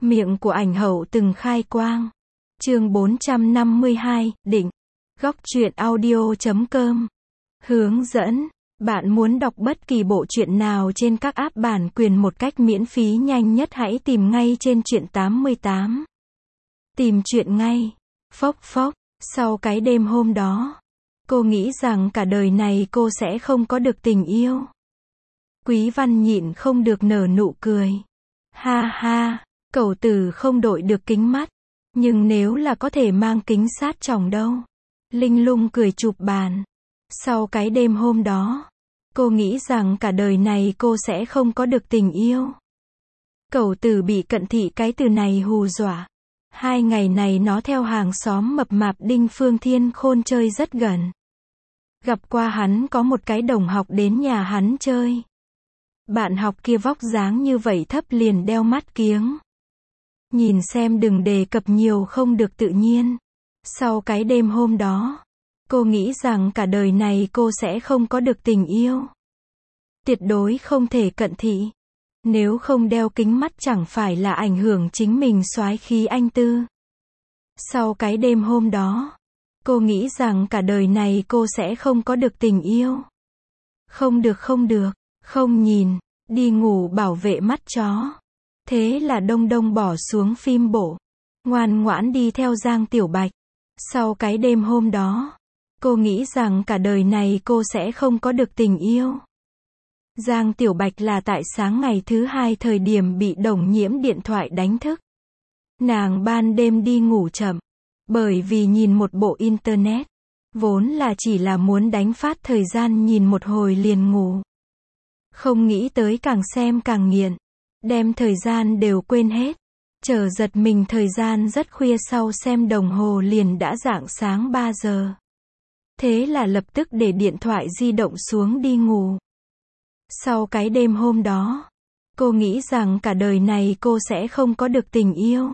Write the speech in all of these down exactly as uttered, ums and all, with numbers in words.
Miệng của ảnh hậu từng khai quang. Chương bốn trăm năm mươi hai, định. Góc truyện audio chấm com. Hướng dẫn. Bạn muốn đọc bất kỳ bộ truyện nào trên các app bản quyền một cách miễn phí nhanh nhất, hãy tìm ngay trên truyện tám mươi tám. Tìm truyện ngay. Phốc phốc. Sau cái đêm hôm đó, cô nghĩ rằng cả đời này cô sẽ không có được tình yêu. Quý Văn nhịn không được nở nụ cười. Ha ha, cậu Tử không đội được kính mắt. Nhưng nếu là có thể mang kính sát tròng đâu. Linh Lung cười chụp bàn. Sau cái đêm hôm đó, cô nghĩ rằng cả đời này cô sẽ không có được tình yêu. Cậu Tử bị cận thị cái từ này hù dọa. Hai ngày này nó theo hàng xóm mập mạp Đinh Phương Thiên Khôn chơi rất gần. Gặp qua hắn có một cái đồng học đến nhà hắn chơi. Bạn học kia vóc dáng như vậy thấp liền đeo mắt kiếng. Nhìn xem đừng đề cập nhiều không được tự nhiên. Sau cái đêm hôm đó, cô nghĩ rằng cả đời này cô sẽ không có được tình yêu. Tuyệt đối không thể cận thị. Nếu không đeo kính mắt chẳng phải là ảnh hưởng chính mình soái khí anh tư. Sau cái đêm hôm đó, cô nghĩ rằng cả đời này cô sẽ không có được tình yêu. Không được không được, không nhìn, đi ngủ bảo vệ mắt chó. Thế là Đông Đông bỏ xuống phim bộ, ngoan ngoãn đi theo Giang Tiểu Bạch. Sau cái đêm hôm đó, cô nghĩ rằng cả đời này cô sẽ không có được tình yêu. Giang Tiểu Bạch là tại sáng ngày thứ hai thời điểm bị Đồng Nhiễm điện thoại đánh thức. Nàng ban đêm đi ngủ chậm, bởi vì nhìn một bộ internet, vốn là chỉ là muốn đánh phát thời gian nhìn một hồi liền ngủ. Không nghĩ tới càng xem càng nghiện, đem thời gian đều quên hết. Chờ giật mình thời gian rất khuya, sau xem đồng hồ liền đã rạng sáng ba giờ. Thế là lập tức để điện thoại di động xuống đi ngủ. Sau cái đêm hôm đó, cô nghĩ rằng cả đời này cô sẽ không có được tình yêu.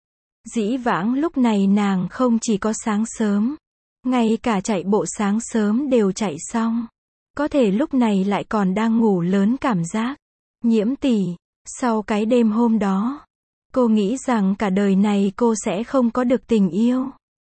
Dĩ vãng lúc này nàng không chỉ có sáng sớm, ngay cả chạy bộ sáng sớm đều chạy xong. Có thể lúc này lại còn đang ngủ lớn cảm giác. Nhiễm tỷ, sau cái đêm hôm đó, cô nghĩ rằng cả đời này cô sẽ không có được tình yêu.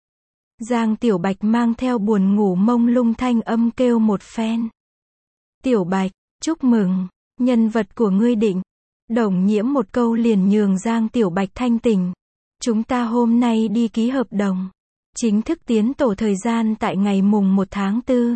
Giang Tiểu Bạch mang theo buồn ngủ mông lung thanh âm kêu một phen. Tiểu Bạch, chúc mừng, nhân vật của ngươi định. Đồng Nhiễm một câu liền nhường Giang Tiểu Bạch thanh tỉnh. Chúng ta hôm nay đi ký hợp đồng. Chính thức tiến tổ thời gian tại ngày mùng một tháng tư.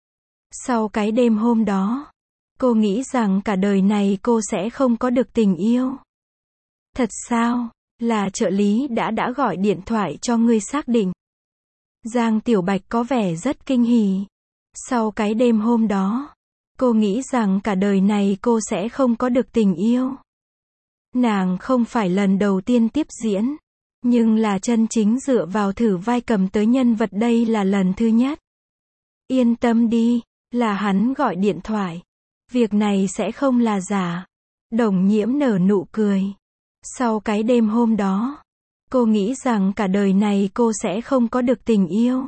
Sau cái đêm hôm đó, cô nghĩ rằng cả đời này cô sẽ không có được tình yêu. Thật sao? Là trợ lý đã đã gọi điện thoại cho ngươi xác định. Giang Tiểu Bạch có vẻ rất kinh hỉ. Sau cái đêm hôm đó, cô nghĩ rằng cả đời này cô sẽ không có được tình yêu. Nàng không phải lần đầu tiên tiếp diễn, nhưng là chân chính dựa vào thử vai cầm tới nhân vật đây là lần thứ nhất. Yên tâm đi, là hắn gọi điện thoại. Việc này sẽ không là giả. Đồng Nhiễm nở nụ cười. Sau cái đêm hôm đó, cô nghĩ rằng cả đời này cô sẽ không có được tình yêu.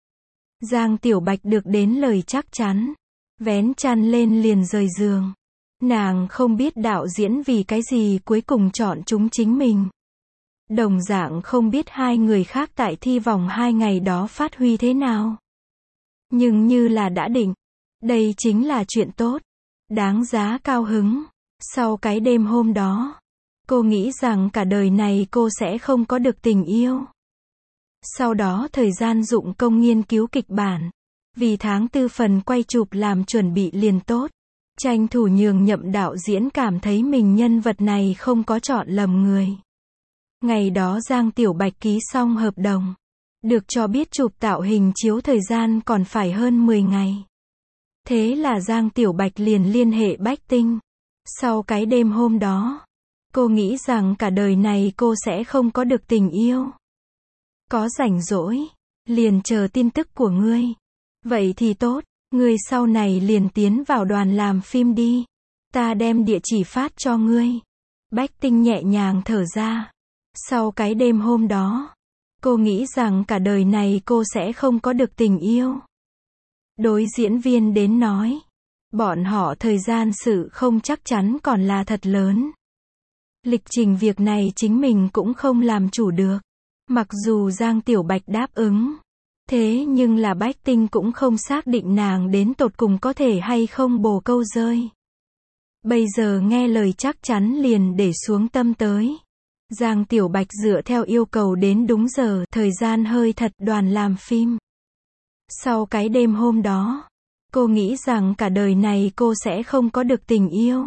Giang Tiểu Bạch được đến lời chắc chắn, vén chăn lên liền rời giường. Nàng không biết đạo diễn vì cái gì cuối cùng chọn chúng chính mình. Đồng dạng không biết hai người khác tại thi vòng hai ngày đó phát huy thế nào. Nhưng như là đã định, đây chính là chuyện tốt, đáng giá cao hứng. Sau cái đêm hôm đó, cô nghĩ rằng cả đời này cô sẽ không có được tình yêu. Sau đó thời gian dụng công nghiên cứu kịch bản. Vì tháng tư phần quay chụp làm chuẩn bị liền tốt. Tranh thủ nhường Nhậm đạo diễn cảm thấy mình nhân vật này không có chọn lầm người. Ngày đó Giang Tiểu Bạch ký xong hợp đồng. Được cho biết chụp tạo hình chiếu thời gian còn phải hơn mười ngày. Thế là Giang Tiểu Bạch liền liên hệ Bách Tinh. Sau cái đêm hôm đó, cô nghĩ rằng cả đời này cô sẽ không có được tình yêu. Có rảnh rỗi, liền chờ tin tức của ngươi. Vậy thì tốt, ngươi sau này liền tiến vào đoàn làm phim đi. Ta đem địa chỉ phát cho ngươi. Bách Tinh nhẹ nhàng thở ra. Sau cái đêm hôm đó, cô nghĩ rằng cả đời này cô sẽ không có được tình yêu. Đối diễn viên đến nói, bọn họ thời gian sự không chắc chắn còn là thật lớn. Lịch trình việc này chính mình cũng không làm chủ được. Mặc dù Giang Tiểu Bạch đáp ứng, thế nhưng là Bách Tinh cũng không xác định nàng đến tột cùng có thể hay không bồ câu rơi. Bây giờ nghe lời chắc chắn liền để xuống tâm tới. Giang Tiểu Bạch dựa theo yêu cầu đến đúng giờ, thời gian hơi thật đoàn làm phim. Sau cái đêm hôm đó, cô nghĩ rằng cả đời này cô sẽ không có được tình yêu.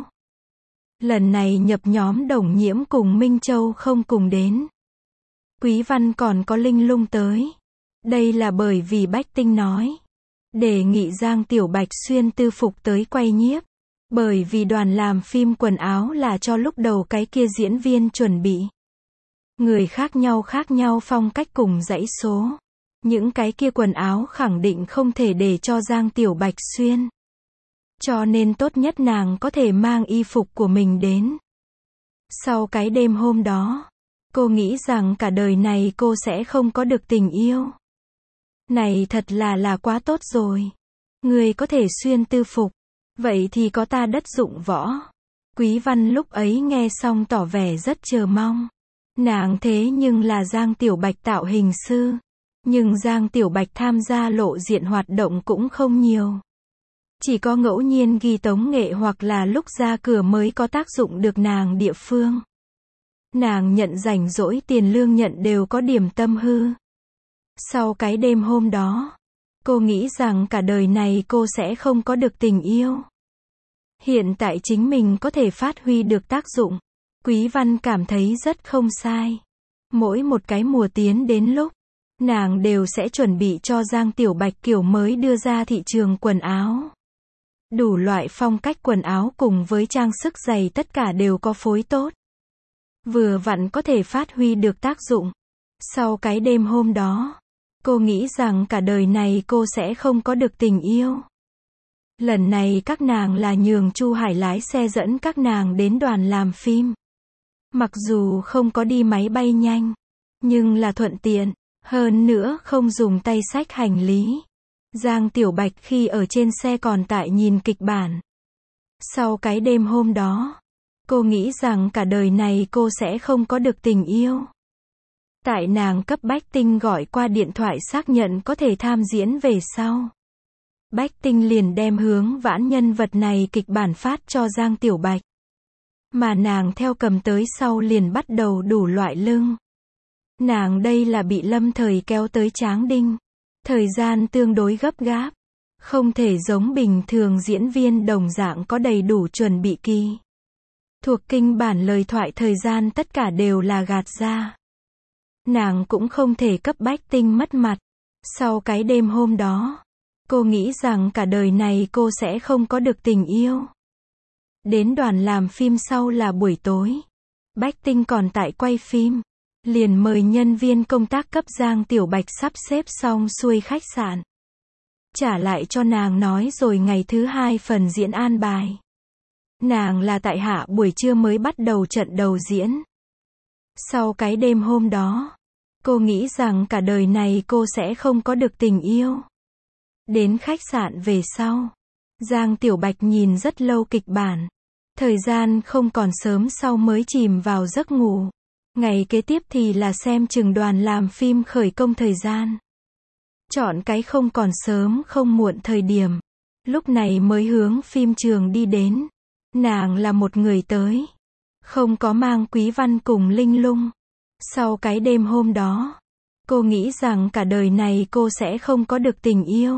Lần này nhập nhóm Đồng Nhiễm cùng Minh Châu không cùng đến. Quý Văn còn có Linh Lung tới. Đây là bởi vì Bách Tinh nói đề nghị Giang Tiểu Bạch xuyên tư phục tới quay nhiếp. Bởi vì đoàn làm phim quần áo là cho lúc đầu cái kia diễn viên chuẩn bị. Người khác nhau khác nhau phong cách cùng dãy số. Những cái kia quần áo khẳng định không thể để cho Giang Tiểu Bạch xuyên. Cho nên tốt nhất nàng có thể mang y phục của mình đến. Sau cái đêm hôm đó, cô nghĩ rằng cả đời này cô sẽ không có được tình yêu. Này thật là là quá tốt rồi. Người có thể xuyên tư phục. Vậy thì có ta đất dụng võ. Quý Văn lúc ấy nghe xong tỏ vẻ rất chờ mong. Nàng thế nhưng là Giang Tiểu Bạch tạo hình sư. Nhưng Giang Tiểu Bạch tham gia lộ diện hoạt động cũng không nhiều. Chỉ có ngẫu nhiên ghi tống nghệ hoặc là lúc ra cửa mới có tác dụng được nàng địa phương. Nàng nhận rảnh rỗi tiền lương nhận đều có điểm tâm hư. Sau cái đêm hôm đó, cô nghĩ rằng cả đời này cô sẽ không có được tình yêu. Hiện tại chính mình có thể phát huy được tác dụng. Quý Văn cảm thấy rất không sai. Mỗi một cái mùa tiến đến lúc, nàng đều sẽ chuẩn bị cho Giang Tiểu Bạch kiểu mới đưa ra thị trường quần áo. Đủ loại phong cách quần áo cùng với trang sức giày tất cả đều có phối tốt. Vừa vặn có thể phát huy được tác dụng. Sau cái đêm hôm đó, cô nghĩ rằng cả đời này cô sẽ không có được tình yêu. Lần này các nàng là nhường Chu Hải lái xe dẫn các nàng đến đoàn làm phim. Mặc dù không có đi máy bay nhanh, nhưng là thuận tiện, hơn nữa không dùng tay xách hành lý. Giang Tiểu Bạch khi ở trên xe còn tại nhìn kịch bản. Sau cái đêm hôm đó, cô nghĩ rằng cả đời này cô sẽ không có được tình yêu. Tại nàng cấp Bách Tinh gọi qua điện thoại xác nhận có thể tham diễn về sau. Bách Tinh liền đem hướng vãn nhân vật này kịch bản phát cho Giang Tiểu Bạch. Mà nàng theo cầm tới sau liền bắt đầu đủ loại lưng. Nàng đây là bị lâm thời kéo tới Tráng Đinh. Thời gian tương đối gấp gáp. Không thể giống bình thường diễn viên đồng dạng có đầy đủ chuẩn bị kỳ. Thuộc kinh bản lời thoại thời gian tất cả đều là gạt ra. Nàng cũng không thể cấp Bách Tinh mất mặt. Sau cái đêm hôm đó, cô nghĩ rằng cả đời này cô sẽ không có được tình yêu. Đến đoàn làm phim sau là buổi tối. Bách Tinh còn tại quay phim. Liền mời nhân viên công tác cấp Giang Tiểu Bạch sắp xếp xong xuôi khách sạn. Trả lại cho nàng nói rồi ngày thứ hai phần diễn an bài. Nàng là tại hạ buổi trưa mới bắt đầu trận đầu diễn. Sau cái đêm hôm đó, cô nghĩ rằng cả đời này cô sẽ không có được tình yêu. Đến khách sạn về sau, Giang Tiểu Bạch nhìn rất lâu kịch bản. Thời gian không còn sớm sau mới chìm vào giấc ngủ. Ngày kế tiếp thì là xem chừng đoàn làm phim khởi công thời gian. Chọn cái không còn sớm không muộn thời điểm. Lúc này mới hướng phim trường đi đến. Nàng là một người tới. Không có mang Quý Văn cùng Linh Lung. Sau cái đêm hôm đó, cô nghĩ rằng cả đời này cô sẽ không có được tình yêu.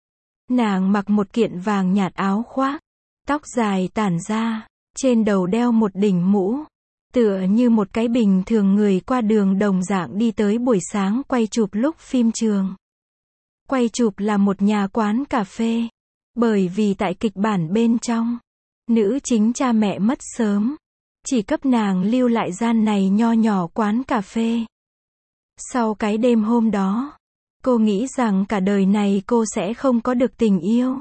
Nàng mặc một kiện vàng nhạt áo khoác. Tóc dài tản ra. Trên đầu đeo một đỉnh mũ. Tựa như một cái bình thường người qua đường đồng dạng đi tới buổi sáng quay chụp lúc phim trường. Quay chụp là một nhà quán cà phê. Bởi vì tại kịch bản bên trong, nữ chính cha mẹ mất sớm. Chỉ cấp nàng lưu lại gian này nho nhỏ quán cà phê. Sau cái đêm hôm đó, cô nghĩ rằng cả đời này cô sẽ không có được tình yêu.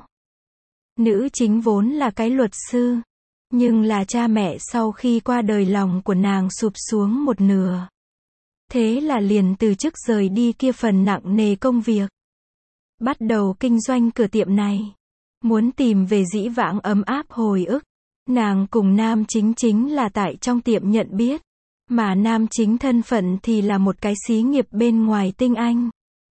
Nữ chính vốn là cái luật sư. Nhưng là cha mẹ sau khi qua đời lòng của nàng sụp xuống một nửa. Thế là liền từ chức rời đi kia phần nặng nề công việc. Bắt đầu kinh doanh cửa tiệm này. Muốn tìm về dĩ vãng ấm áp hồi ức. Nàng cùng nam chính chính là tại trong tiệm nhận biết. Mà nam chính thân phận thì là một cái xí nghiệp bên ngoài tinh anh.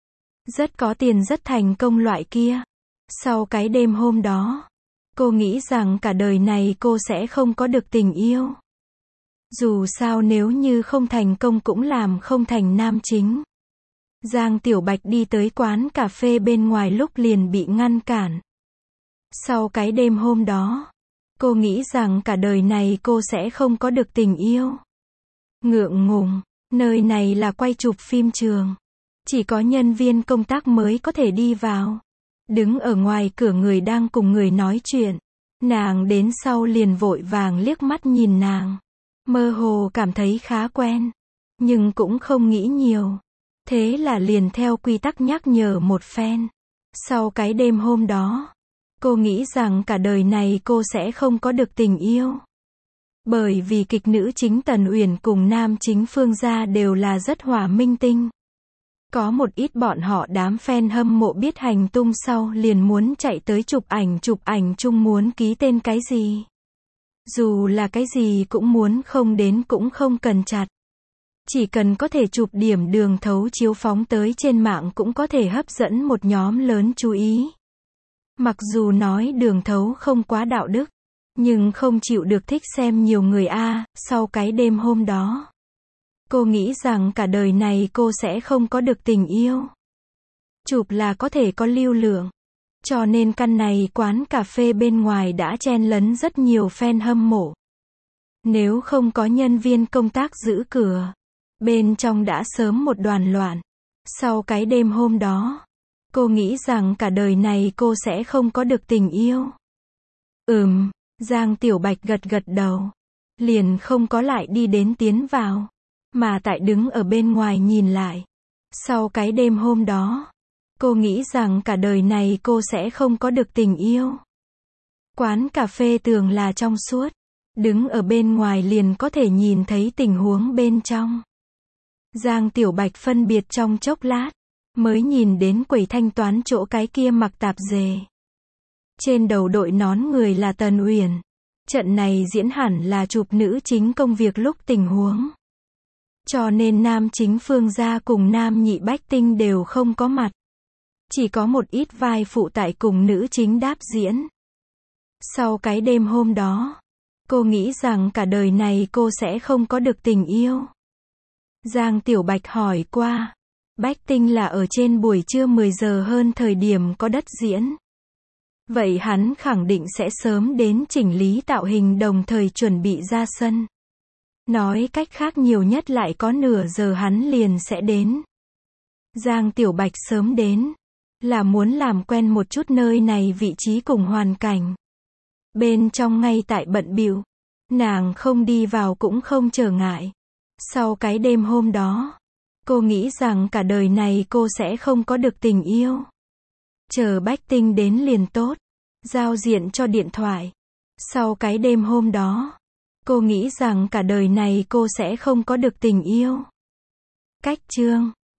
Rất có tiền rất thành công loại kia. Sau cái đêm hôm đó, cô nghĩ rằng cả đời này cô sẽ không có được tình yêu. Dù sao nếu như không thành công cũng làm không thành nam chính. Giang Tiểu Bạch đi tới quán cà phê bên ngoài lúc liền bị ngăn cản. Sau cái đêm hôm đó, cô nghĩ rằng cả đời này cô sẽ không có được tình yêu. Ngượng ngùng, nơi này là quay chụp phim trường. Chỉ có nhân viên công tác mới có thể đi vào. Đứng ở ngoài cửa người đang cùng người nói chuyện. Nàng đến sau liền vội vàng liếc mắt nhìn nàng. Mơ hồ cảm thấy khá quen. Nhưng cũng không nghĩ nhiều. Thế là liền theo quy tắc nhắc nhở một phen. Sau cái đêm hôm đó, cô nghĩ rằng cả đời này cô sẽ không có được tình yêu. Bởi vì kịch nữ chính Tần Uyển cùng nam chính Phương Gia đều là rất hỏa minh tinh. Có một ít bọn họ đám fan hâm mộ biết hành tung sau liền muốn chạy tới chụp ảnh chụp ảnh chung muốn ký tên cái gì. Dù là cái gì cũng muốn, không đến cũng không cần chặt. Chỉ cần có thể chụp điểm đường thấu chiếu phóng tới trên mạng cũng có thể hấp dẫn một nhóm lớn chú ý. Mặc dù nói đường thấu không quá đạo đức, nhưng không chịu được thích xem nhiều người a. Sau cái đêm hôm đó, cô nghĩ rằng cả đời này cô sẽ không có được tình yêu. Chụp là có thể có lưu lượng. Cho nên căn này quán cà phê bên ngoài đã chen lấn rất nhiều fan hâm mộ. Nếu không có nhân viên công tác giữ cửa, bên trong đã sớm một đoàn loạn. Sau cái đêm hôm đó, cô nghĩ rằng cả đời này cô sẽ không có được tình yêu. Ừm, Giang Tiểu Bạch gật gật đầu. Liền không có lại đi đến tiến vào. Mà tại đứng ở bên ngoài nhìn lại. Sau cái đêm hôm đó, cô nghĩ rằng cả đời này cô sẽ không có được tình yêu. Quán cà phê tường là trong suốt. Đứng ở bên ngoài liền có thể nhìn thấy tình huống bên trong. Giang Tiểu Bạch phân biệt trong chốc lát, mới nhìn đến quầy thanh toán chỗ cái kia mặc tạp dề. Trên đầu đội nón người là Tần Uyển. Trận này diễn hẳn là chụp nữ chính công việc lúc tình huống. Cho nên nam chính Phương Gia cùng nam nhị Bách Tinh đều không có mặt. Chỉ có một ít vai phụ tại cùng nữ chính đáp diễn. Sau cái đêm hôm đó, cô nghĩ rằng cả đời này cô sẽ không có được tình yêu. Giang Tiểu Bạch hỏi qua. Bách Tinh là ở trên buổi trưa mười giờ hơn thời điểm có đất diễn. Vậy hắn khẳng định sẽ sớm đến chỉnh lý tạo hình đồng thời chuẩn bị ra sân. Nói cách khác nhiều nhất lại có nửa giờ hắn liền sẽ đến. Giang Tiểu Bạch sớm đến, là muốn làm quen một chút nơi này vị trí cùng hoàn cảnh. Bên trong ngay tại bận bịu, nàng không đi vào cũng không trở ngại. Sau cái đêm hôm đó, cô nghĩ rằng cả đời này cô sẽ không có được tình yêu. Chờ Bách Tinh đến liền tốt, giao diện cho điện thoại. Sau cái đêm hôm đó, cô nghĩ rằng cả đời này cô sẽ không có được tình yêu. Cách chương